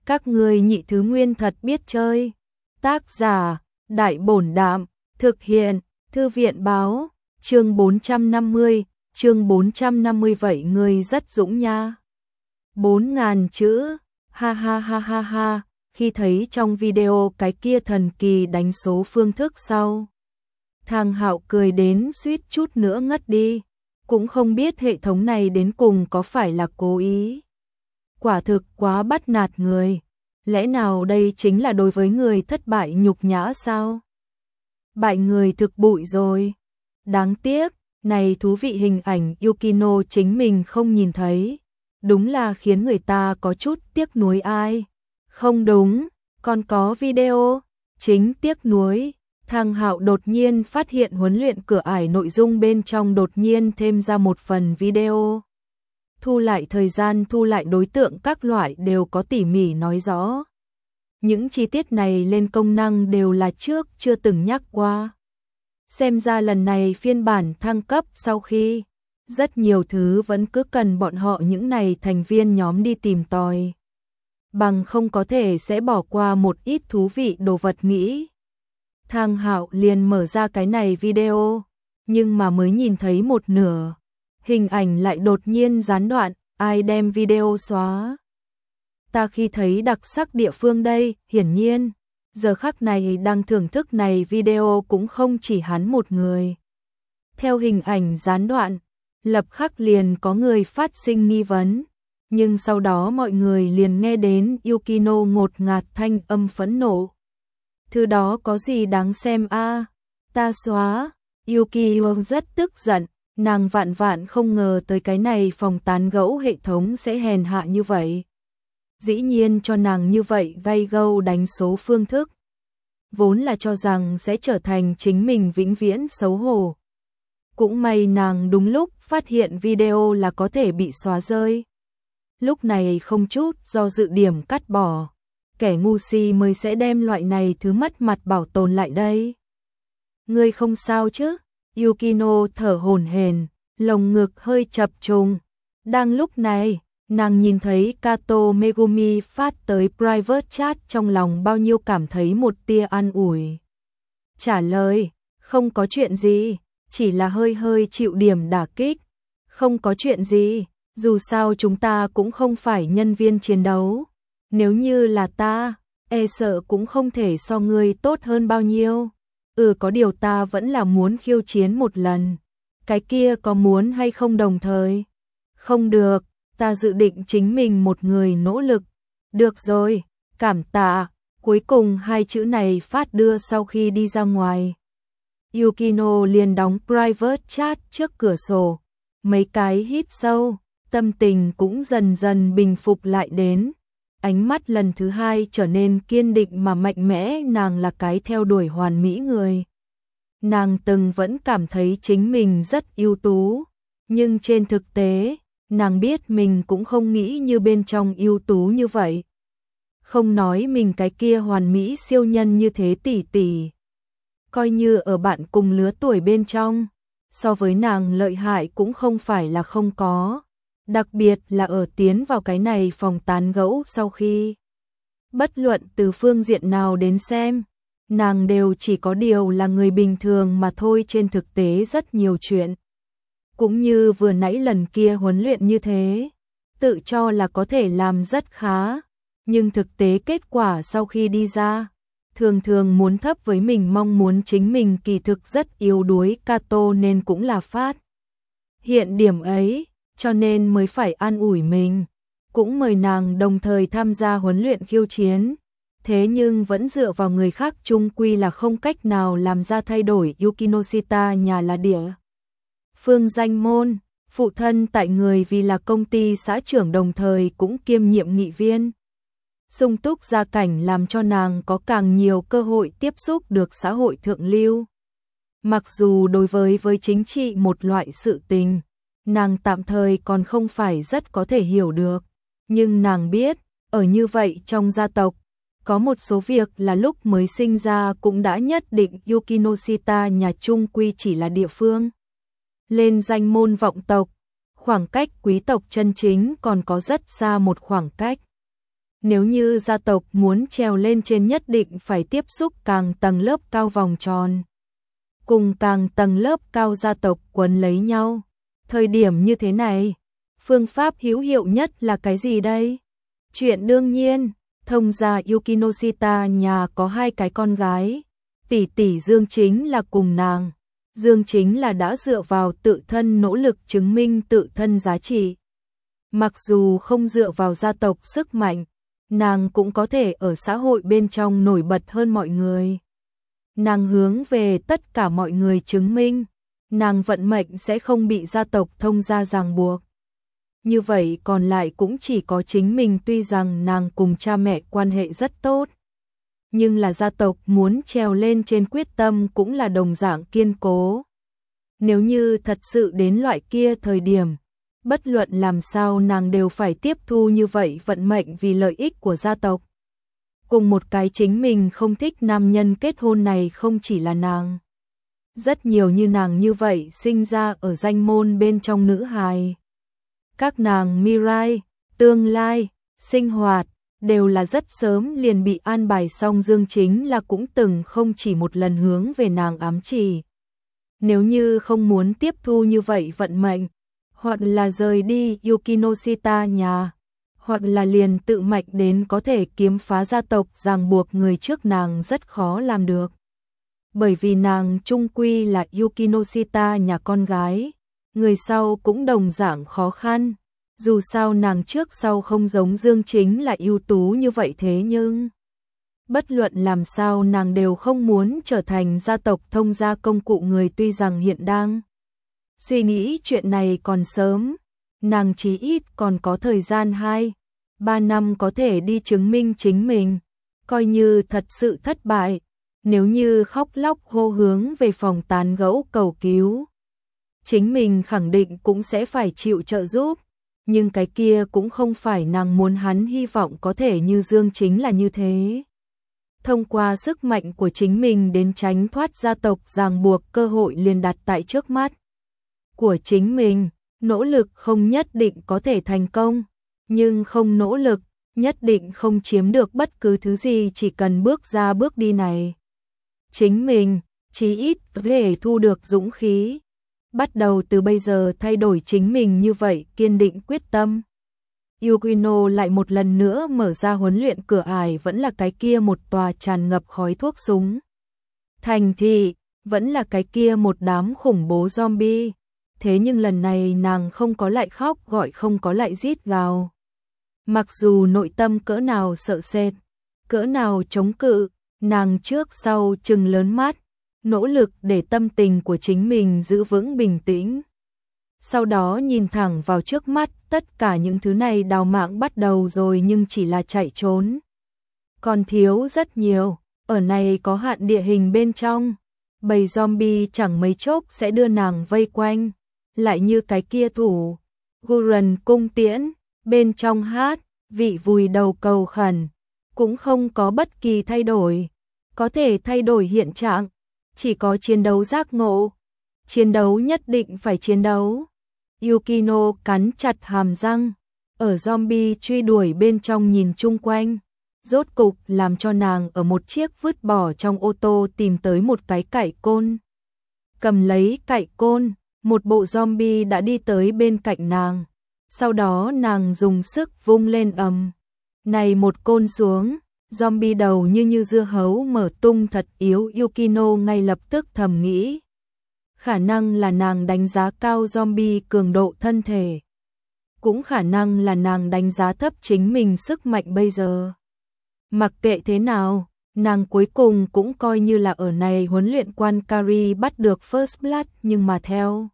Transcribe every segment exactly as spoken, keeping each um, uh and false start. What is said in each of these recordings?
Các ngươi nhị thứ nguyên thật biết chơi. Tác giả, Đại Bổn Đạm, thực hiện, Thư viện báo, chương bốn trăm năm mươi, chương bốn trăm năm mươi vậy ngươi rất dũng nha. Bốn ngàn chữ, ha ha ha ha ha, khi thấy trong video cái kia thần kỳ đánh số phương thức sau. Thang Hạo cười đến suýt chút nữa ngất đi, cũng không biết hệ thống này đến cùng có phải là cố ý. Quả thực quá bắt nạt người, lẽ nào đây chính là đối với người thất bại nhục nhã sao? Bại người thực bụi rồi. Đáng tiếc, này thú vị hình ảnh Yukino chính mình không nhìn thấy, đúng là khiến người ta có chút tiếc nuối ai. Không đúng, còn có video, chính tiếc nuối. Thang Hạo đột nhiên phát hiện huấn luyện cửa ải nội dung bên trong đột nhiên thêm ra một phần video. Thu lại thời gian, thu lại đối tượng các loại đều có tỉ mỉ nói rõ. Những chi tiết này lên công năng đều là trước chưa từng nhắc qua. Xem ra lần này phiên bản thăng cấp sau khi, rất nhiều thứ vẫn cứ cần bọn họ những này thành viên nhóm đi tìm tòi. Bằng không có thể sẽ bỏ qua một ít thú vị đồ vật nghĩ. Thang Hạo liền mở ra cái này video, nhưng mà mới nhìn thấy một nửa. Hình ảnh lại đột nhiên gián đoạn, ai đem video xóa. Ta khi thấy đặc sắc địa phương đây, hiển nhiên, giờ khắc này đang thưởng thức này video cũng không chỉ hắn một người. Theo hình ảnh gián đoạn, lập khắc liền có người phát sinh nghi vấn, nhưng sau đó mọi người liền nghe đến Yukino ngột ngạt thanh âm phẫn nộ. Thứ đó có gì đáng xem a? À? Ta xóa. Yukino rất tức giận, nàng vạn vạn không ngờ tới cái này phòng tán gẫu hệ thống sẽ hèn hạ như vậy. Dĩ nhiên cho nàng như vậy gay gâu đánh số phương thức. Vốn là cho rằng sẽ trở thành chính mình vĩnh viễn xấu hổ. Cũng may nàng đúng lúc phát hiện video là có thể bị xóa rơi. Lúc này không chút do dự điểm cắt bỏ. Kẻ ngu si mới sẽ đem loại này thứ mất mặt bảo tồn lại đây. Ngươi không sao chứ? Yukino thở hổn hển, lồng ngực hơi chập trùng. Đang lúc này, nàng nhìn thấy Kato Megumi phát tới private chat, trong lòng bao nhiêu cảm thấy một tia an ủi. Trả lời, không có chuyện gì, chỉ là hơi hơi chịu điểm đả kích. Không có chuyện gì, dù sao chúng ta cũng không phải nhân viên chiến đấu. Nếu như là ta, e sợ cũng không thể so ngươi tốt hơn bao nhiêu. Ừ, có điều ta vẫn là muốn khiêu chiến một lần. Cái kia có muốn hay không đồng thời? Không được, ta dự định chính mình một người nỗ lực. Được rồi, cảm tạ. Cuối cùng hai chữ này phát đưa sau khi đi ra ngoài. Yukino liền đóng private chat trước cửa sổ. Mấy cái hít sâu, tâm tình cũng dần dần bình phục lại đến. Ánh mắt lần thứ hai trở nên kiên định mà mạnh mẽ, nàng là cái theo đuổi hoàn mỹ người. Nàng từng vẫn cảm thấy chính mình rất ưu tú, nhưng trên thực tế, nàng biết mình cũng không nghĩ như bên trong ưu tú như vậy. Không nói mình cái kia hoàn mỹ siêu nhân như thế tỷ tỷ. Coi như ở bạn cùng lứa tuổi bên trong, so với nàng lợi hại cũng không phải là không có. Đặc biệt là ở tiến vào cái này phòng tán gẫu sau khi. Bất luận từ phương diện nào đến xem, nàng đều chỉ có điều là người bình thường mà thôi, trên thực tế rất nhiều chuyện. Cũng như vừa nãy lần kia huấn luyện như thế, tự cho là có thể làm rất khá, nhưng thực tế kết quả sau khi đi ra, thường thường muốn thấp với mình mong muốn chính mình kỳ thực rất yếu đuối. Kato nên cũng là phát hiện điểm ấy, cho nên mới phải an ủi mình, cũng mời nàng đồng thời tham gia huấn luyện khiêu chiến. Thế nhưng vẫn dựa vào người khác chung quy là không cách nào làm ra thay đổi. Yukinoshita nhà là địa phương danh môn, phụ thân tại người vì là công ty xã trưởng đồng thời cũng kiêm nhiệm nghị viên. Sung túc gia cảnh làm cho nàng có càng nhiều cơ hội tiếp xúc được xã hội thượng lưu. Mặc dù đối với với chính trị một loại sự tình, nàng tạm thời còn không phải rất có thể hiểu được, nhưng nàng biết, ở như vậy trong gia tộc, có một số việc là lúc mới sinh ra cũng đã nhất định. Yukinoshita nhà chung quy chỉ là địa phương lên danh môn vọng tộc, khoảng cách quý tộc chân chính còn có rất xa một khoảng cách. Nếu như gia tộc muốn trèo lên trên nhất định phải tiếp xúc càng tầng lớp cao vòng tròn. Cùng càng tầng lớp cao gia tộc quấn lấy nhau. Thời điểm như thế này, phương pháp hữu hiệu nhất là cái gì đây? Chuyện đương nhiên, thông gia Yukinoshita nhà có hai cái con gái. Tỷ tỷ Dương chính là cùng nàng. Dương chính là đã dựa vào tự thân nỗ lực chứng minh tự thân giá trị. Mặc dù không dựa vào gia tộc sức mạnh, nàng cũng có thể ở xã hội bên trong nổi bật hơn mọi người. Nàng hướng về tất cả mọi người chứng minh, nàng vận mệnh sẽ không bị gia tộc thông gia ràng buộc. Như vậy còn lại cũng chỉ có chính mình, tuy rằng nàng cùng cha mẹ quan hệ rất tốt. Nhưng là gia tộc muốn trèo lên trên quyết tâm cũng là đồng dạng kiên cố. Nếu như thật sự đến loại kia thời điểm, bất luận làm sao nàng đều phải tiếp thu như vậy vận mệnh vì lợi ích của gia tộc. Cùng một cái chính mình không thích nam nhân kết hôn này không chỉ là nàng. Rất nhiều như nàng như vậy sinh ra ở danh môn bên trong nữ hài. Các nàng Mirai, tương lai, sinh hoạt, đều là rất sớm liền bị an bài xong. Dương chính là cũng từng không chỉ một lần hướng về nàng ám chỉ. Nếu như không muốn tiếp thu như vậy vận mệnh, hoặc là rời đi Yukinoshita nhà, hoặc là liền tự mạnh đến có thể kiếm phá gia tộc ràng buộc, người trước nàng rất khó làm được. Bởi vì nàng chung quy là Yukinoshita nhà con gái, người sau cũng đồng dạng khó khăn. Dù sao nàng trước sau không giống Dương chính là ưu tú như vậy, thế nhưng bất luận làm sao nàng đều không muốn trở thành gia tộc thông gia công cụ người. Tuy rằng hiện đang suy nghĩ chuyện này còn sớm, nàng chí ít còn có thời gian hai ba năm có thể đi chứng minh chính mình. Coi như thật sự thất bại, nếu như khóc lóc hô hướng về phòng tán gẫu cầu cứu, chính mình khẳng định cũng sẽ phải chịu trợ giúp. Nhưng cái kia cũng không phải nàng muốn, hắn hy vọng có thể như Dương chính là như thế. Thông qua sức mạnh của chính mình đến tránh thoát gia tộc ràng buộc, cơ hội liền đặt tại trước mắt của chính mình. Nỗ lực không nhất định có thể thành công, nhưng không nỗ lực nhất định không chiếm được bất cứ thứ gì. Chỉ cần bước ra bước đi này, chính mình chí ít có thể thu được dũng khí. Bắt đầu từ bây giờ thay đổi chính mình, như vậy kiên định quyết tâm. Yukino lại một lần nữa mở ra huấn luyện, cửa ải vẫn là cái kia một tòa tràn ngập khói thuốc súng thành thị, vẫn là cái kia một đám khủng bố zombie. Thế nhưng lần này nàng không có lại khóc gọi, không có lại rít gào. Mặc dù nội tâm cỡ nào sợ sệt, cỡ nào chống cự, nàng trước sau trừng lớn mắt, nỗ lực để tâm tình của chính mình giữ vững bình tĩnh. Sau đó nhìn thẳng vào trước mắt, tất cả những thứ này đào mạng bắt đầu rồi, nhưng chỉ là chạy trốn. Còn thiếu rất nhiều, ở này có hạn địa hình bên trong, bầy zombie chẳng mấy chốc sẽ đưa nàng vây quanh. Lại như cái kia thủ Gurren cung tiễn, bên trong hát, vị vùi đầu cầu khẩn, cũng không có bất kỳ thay đổi. Có thể thay đổi hiện trạng, chỉ có chiến đấu giác ngộ. Chiến đấu nhất định phải chiến đấu. Yukino cắn chặt hàm răng, ở zombie truy đuổi bên trong nhìn chung quanh. Rốt cục làm cho nàng ở một chiếc vứt bỏ trong ô tô tìm tới một cái cạy côn. Cầm lấy cạy côn, một bộ zombie đã đi tới bên cạnh nàng. Sau đó nàng dùng sức vung lên, ầm. Này một côn xuống, zombie đầu như như dưa hấu mở tung thật yếu. Yukino ngay lập tức thầm nghĩ, khả năng là nàng đánh giá cao zombie cường độ thân thể, cũng khả năng là nàng đánh giá thấp chính mình sức mạnh bây giờ. Mặc kệ thế nào, nàng cuối cùng cũng coi như là ở này huấn luyện quan Kari bắt được First Blood, nhưng mà theo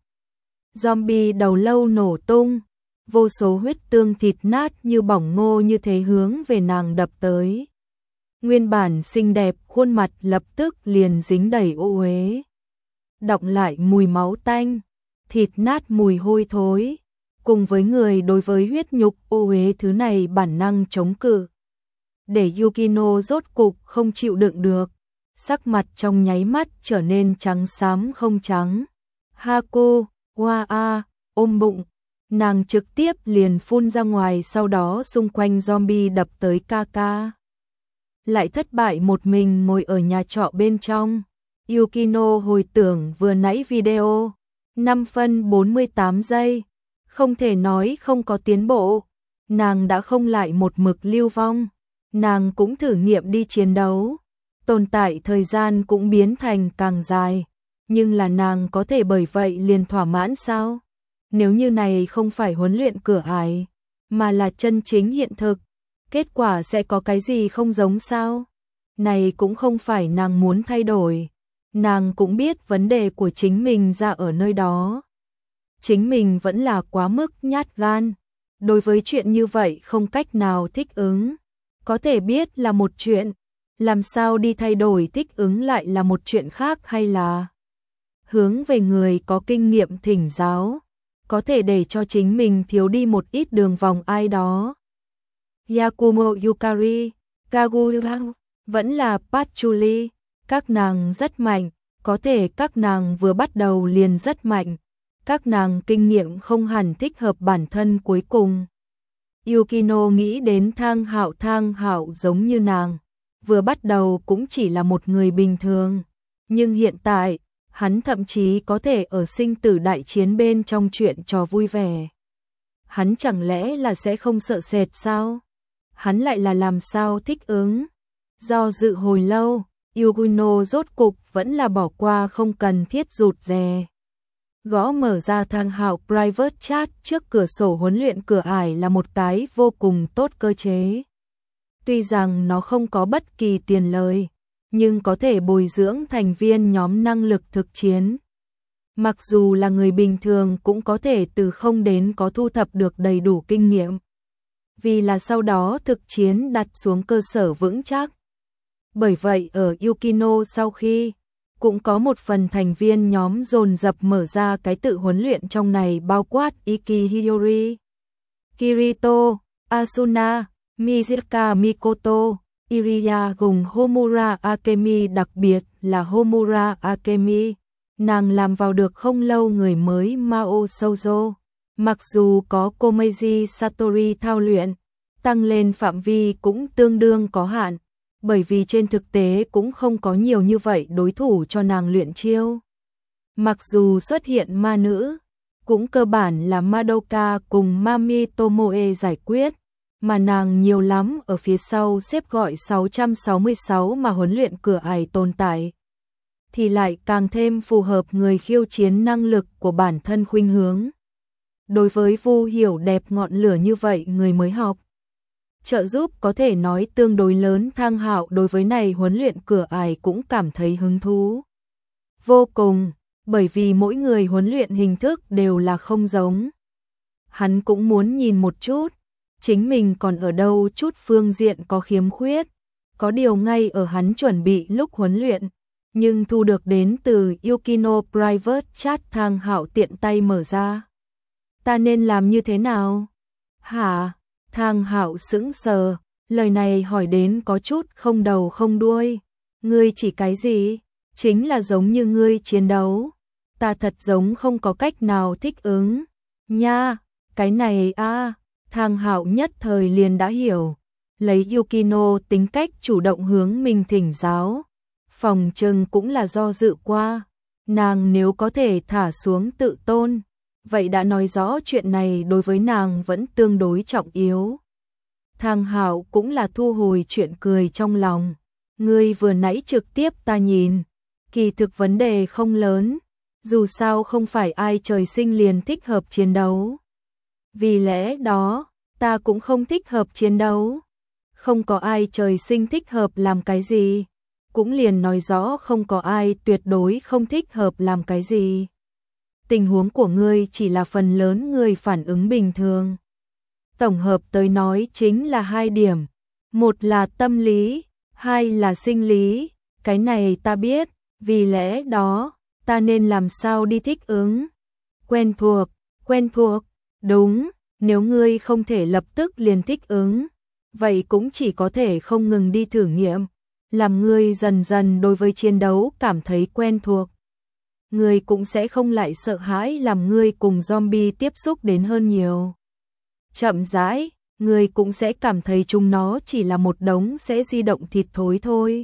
zombie đầu lâu nổ tung, vô số huyết tương thịt nát như bỏng ngô như thế hướng về nàng đập tới. Nguyên bản xinh đẹp khuôn mặt lập tức liền dính đầy ô uế, đọng lại mùi máu tanh, thịt nát mùi hôi thối, cùng với người đối với huyết nhục ô uế thứ này bản năng chống cự. Để Yukino rốt cục không chịu đựng được, sắc mặt trong nháy mắt trở nên trắng xám không trắng. Haku, Hoa A, ôm bụng, nàng trực tiếp liền phun ra ngoài, sau đó xung quanh zombie đập tới Kaka. Lại thất bại một mình ngồi ở nhà trọ bên trong. Yukino hồi tưởng vừa nãy video, năm phân bốn mươi tám giây, không thể nói không có tiến bộ, nàng đã không lại một mực lưu vong, nàng cũng thử nghiệm đi chiến đấu, tồn tại thời gian cũng biến thành càng dài, nhưng là nàng có thể bởi vậy liền thỏa mãn sao? Nếu như này không phải huấn luyện cửa ải, mà là chân chính hiện thực, kết quả sẽ có cái gì không giống sao? Này cũng không phải nàng muốn thay đổi, nàng cũng biết vấn đề của chính mình ra ở nơi đó. Chính mình vẫn là quá mức nhát gan, đối với chuyện như vậy không cách nào thích ứng. Có thể biết là một chuyện, làm sao đi thay đổi thích ứng lại là một chuyện khác, hay là hướng về người có kinh nghiệm thỉnh giáo, có thể để cho chính mình thiếu đi một ít đường vòng ai đó. Yakumo Yukari, Kaguya, vẫn là Patchouli, các nàng rất mạnh, có thể các nàng vừa bắt đầu liền rất mạnh, các nàng kinh nghiệm không hẳn thích hợp bản thân cuối cùng. Yukino nghĩ đến Thang Hạo, Thang Hạo giống như nàng, vừa bắt đầu cũng chỉ là một người bình thường, nhưng hiện tại, hắn thậm chí có thể ở sinh tử đại chiến bên trong chuyện trò vui vẻ. Hắn chẳng lẽ là sẽ không sợ sệt sao? Hắn lại là làm sao thích ứng? Do dự hồi lâu, Yukino rốt cục vẫn là bỏ qua không cần thiết rụt rè. Gõ mở ra Thang Hạo private chat trước cửa sổ huấn luyện cửa ải là một cái vô cùng tốt cơ chế. Tuy rằng nó không có bất kỳ tiền lời, nhưng có thể bồi dưỡng thành viên nhóm năng lực thực chiến. Mặc dù là người bình thường cũng có thể từ không đến có thu thập được đầy đủ kinh nghiệm. Vì là sau đó thực chiến đặt xuống cơ sở vững chắc. Bởi vậy ở Yukino sau khi, cũng có một phần thành viên nhóm dồn dập mở ra cái tự huấn luyện trong này, bao quát Iki Hiyori, Kirito, Asuna, Mizuka Mikoto, Iriya cùng Homura Akemi, đặc biệt là Homura Akemi, nàng làm vào được không lâu người mới Mao Shoujo. Mặc dù có Komeiji Satori thao luyện, tăng lên phạm vi cũng tương đương có hạn, bởi vì trên thực tế cũng không có nhiều như vậy đối thủ cho nàng luyện chiêu. Mặc dù xuất hiện ma nữ, cũng cơ bản là Madoka cùng Mami Tomoe giải quyết, mà nàng nhiều lắm ở phía sau xếp gọi sáu trăm sáu mươi sáu mà huấn luyện cửa ải tồn tại, thì lại càng thêm phù hợp người khiêu chiến năng lực của bản thân khuynh hướng. Đối với Vu Hiểu đẹp ngọn lửa như vậy người mới học, trợ giúp có thể nói tương đối lớn. Thang Hạo đối với này huấn luyện cửa ải cũng cảm thấy hứng thú vô cùng, bởi vì mỗi người huấn luyện hình thức đều là không giống. Hắn cũng muốn nhìn một chút, chính mình còn ở đâu chút phương diện có khiếm khuyết, có điều ngay ở hắn chuẩn bị lúc huấn luyện, nhưng thu được đến từ Yukino private chat Thang Hạo tiện tay mở ra. Ta nên làm như thế nào? Hả? Thang Hạo sững sờ, lời này hỏi đến có chút không đầu không đuôi. Ngươi chỉ cái gì? Chính là giống như ngươi chiến đấu. Ta thật giống không có cách nào thích ứng. Nha, cái này a, à, Thang Hạo nhất thời liền đã hiểu. Lấy Yukino tính cách chủ động hướng mình thỉnh giáo. Phòng trừng cũng là do dự qua. Nàng nếu có thể thả xuống tự tôn, vậy đã nói rõ chuyện này đối với nàng vẫn tương đối trọng yếu. Thang Hạo cũng là thu hồi chuyện cười trong lòng. Ngươi vừa nãy trực tiếp ta nhìn, kỳ thực vấn đề không lớn, dù sao không phải ai trời sinh liền thích hợp chiến đấu. Vì lẽ đó, ta cũng không thích hợp chiến đấu. Không có ai trời sinh thích hợp làm cái gì, cũng liền nói rõ không có ai tuyệt đối không thích hợp làm cái gì. Tình huống của ngươi chỉ là phần lớn người phản ứng bình thường. Tổng hợp tới nói chính là hai điểm, một là tâm lý, hai là sinh lý, cái này ta biết, vì lẽ đó, ta nên làm sao đi thích ứng? Quen thuộc, quen thuộc, đúng, nếu ngươi không thể lập tức liền thích ứng, vậy cũng chỉ có thể không ngừng đi thử nghiệm, làm ngươi dần dần đối với chiến đấu cảm thấy quen thuộc. ngươi cũng sẽ không lại sợ hãi làm ngươi cùng zombie tiếp xúc đến hơn nhiều. Chậm rãi, ngươi cũng sẽ cảm thấy chúng nó chỉ là một đống sẽ di động thịt thối thôi.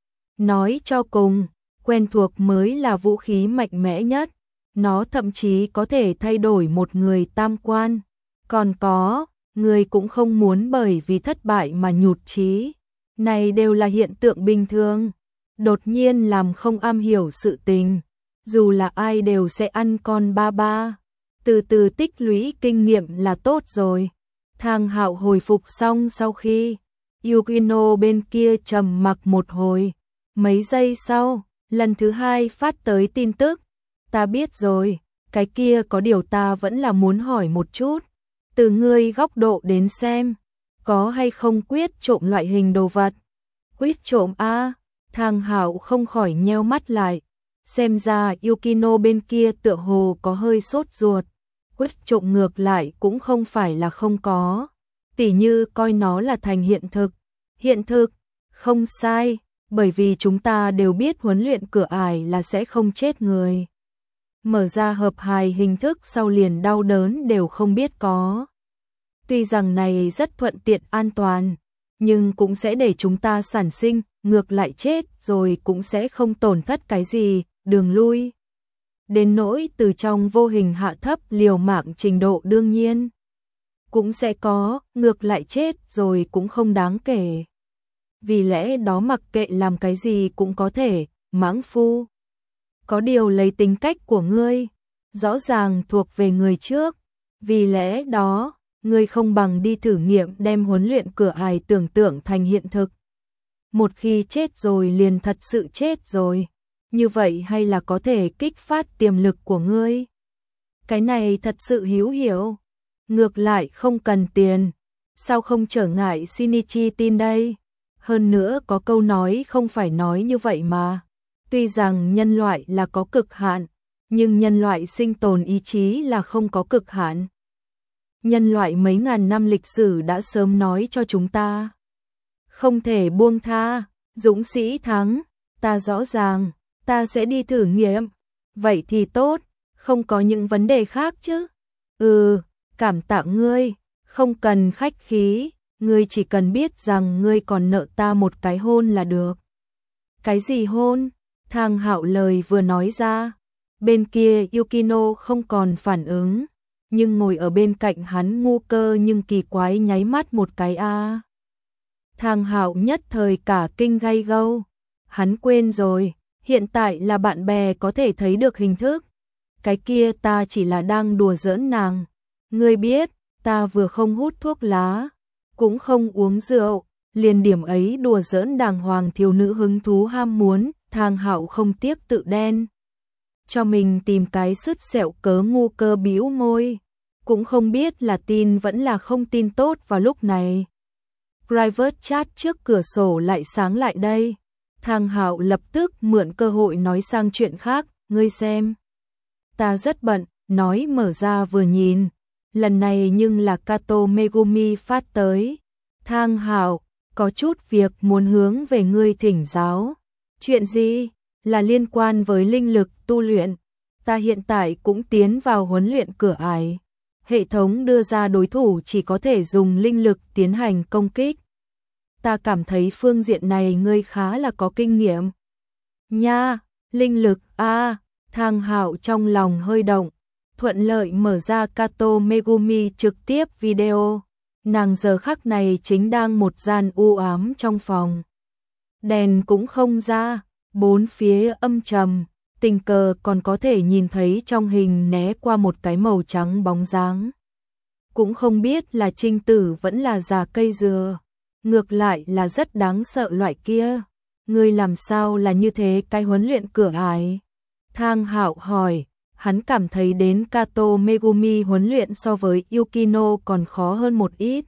Nói cho cùng, quen thuộc mới là vũ khí mạnh mẽ nhất, nó thậm chí có thể thay đổi một người tam quan. Còn có, ngươi cũng không muốn bởi vì thất bại mà nhụt chí. Này đều là hiện tượng bình thường. Đột nhiên làm không am hiểu sự tình, dù là ai đều sẽ ăn con ba ba. Từ từ tích lũy kinh nghiệm là tốt rồi. Thang Hạo hồi phục xong sau khi Yukino bên kia trầm mặc một hồi. Mấy giây sau, lần thứ hai phát tới tin tức. Ta biết rồi, cái kia có điều ta vẫn là muốn hỏi một chút. Từ ngươi góc độ đến xem, có hay không quyết trộm loại hình đồ vật? Quyết trộm a? Thang Hạo không khỏi nheo mắt lại. Xem ra Yukino bên kia tựa hồ có hơi sốt ruột. Quyết trộm ngược lại cũng không phải là không có. Tỉ như coi nó là thành hiện thực. Hiện thực, không sai, bởi vì chúng ta đều biết huấn luyện cửa ải là sẽ không chết người. Mở ra hợp hài hình thức sau liền đau đớn đều không biết có. Tuy rằng này rất thuận tiện an toàn, nhưng cũng sẽ để chúng ta sản sinh, ngược lại chết rồi cũng sẽ không tổn thất cái gì, đường lui. Đến nỗi từ trong vô hình hạ thấp liều mạng trình độ đương nhiên. Cũng sẽ có, ngược lại chết rồi cũng không đáng kể. Vì lẽ đó mặc kệ làm cái gì cũng có thể, mãng phu. Có điều lấy tính cách của ngươi, rõ ràng thuộc về người trước. Vì lẽ đó, ngươi không bằng đi thử nghiệm đem huấn luyện cửa ải tưởng tượng thành hiện thực. Một khi chết rồi liền thật sự chết rồi. Như vậy hay là có thể kích phát tiềm lực của ngươi? Cái này thật sự hữu hiểu. Ngược lại không cần tiền. Sao không trở ngại Shinichi tin đây? Hơn nữa có câu nói không phải nói như vậy mà. Tuy rằng nhân loại là có cực hạn, nhưng nhân loại sinh tồn ý chí là không có cực hạn. Nhân loại mấy ngàn năm lịch sử đã sớm nói cho chúng ta. Không thể buông tha, dũng sĩ thắng, ta rõ ràng, ta sẽ đi thử nghiệm. Vậy thì tốt, không có những vấn đề khác chứ? Ừ, cảm tạ ngươi, không cần khách khí, ngươi chỉ cần biết rằng ngươi còn nợ ta một cái hôn là được. Cái gì hôn? Thang Hạo lời vừa nói ra, bên kia Yukino không còn phản ứng, nhưng ngồi ở bên cạnh hắn ngu cơ nhưng kỳ quái nháy mắt một cái a. À. Thang Hạo nhất thời cả kinh gay gâu, hắn quên rồi, hiện tại là bạn bè có thể thấy được hình thức. Cái kia ta chỉ là đang đùa giỡn nàng. Ngươi biết, ta vừa không hút thuốc lá, cũng không uống rượu, liền điểm ấy đùa giỡn đàng hoàng thiếu nữ hứng thú ham muốn. Thang Hạo không tiếc tự đen cho mình tìm cái sứt sẹo cớ ngu cơ bĩu môi, cũng không biết là tin vẫn là không tin tốt vào lúc này. Private chat trước cửa sổ lại sáng lại đây. Thang Hạo lập tức mượn cơ hội nói sang chuyện khác, ngươi xem. Ta rất bận, nói mở ra vừa nhìn, lần này nhưng là Kato Megumi phát tới. Thang Hạo, có chút việc muốn hướng về ngươi thỉnh giáo. Chuyện gì? Là liên quan với linh lực tu luyện. Ta hiện tại cũng tiến vào huấn luyện cửa ải. Hệ thống đưa ra đối thủ chỉ có thể dùng linh lực tiến hành công kích. Ta cảm thấy phương diện này ngươi khá là có kinh nghiệm. Nha, linh lực a, à, Thang Hạo trong lòng hơi động, thuận lợi mở ra Kato Megumi trực tiếp video. Nàng giờ khắc này chính đang một gian u ám trong phòng. Đèn cũng không ra, bốn phía âm trầm, tình cờ còn có thể nhìn thấy trong hình né qua một cái màu trắng bóng dáng. Cũng không biết là trinh tử vẫn là già cây dừa, ngược lại là rất đáng sợ loại kia. Ngươi làm sao là như thế cái huấn luyện cửa ải? Thang Hạo hỏi, hắn cảm thấy đến Kato Megumi huấn luyện so với Yukino còn khó hơn một ít.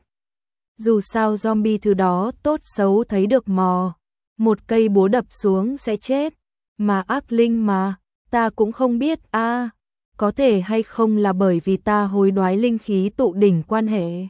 Dù sao zombie thứ đó tốt xấu thấy được mò. Một cây búa đập xuống sẽ chết, mà ác linh mà, ta cũng không biết a, à, có thể hay không là bởi vì ta hối đoái linh khí tụ đỉnh quan hệ.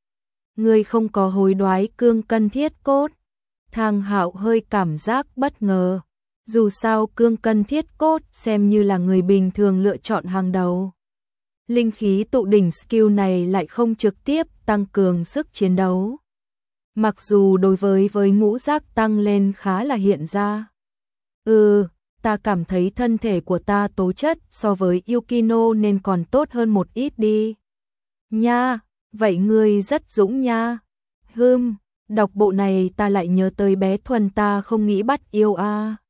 Ngươi không có hối đoái cương cân thiết cốt. Thang Hạo hơi cảm giác bất ngờ, Dù sao cương cân thiết cốt xem như là người bình thường lựa chọn hàng đầu. Linh khí tụ đỉnh skill này lại không trực tiếp tăng cường sức chiến đấu. Mặc dù đối với với ngũ giác tăng lên khá là hiện ra. Ừ, ta cảm thấy thân thể của ta tố chất so với Yukino nên còn tốt hơn một ít đi. Nha, vậy ngươi rất dũng nha. Hừm, đọc bộ này ta lại nhớ tới bé Thuần ta không nghĩ bắt yêu a. À.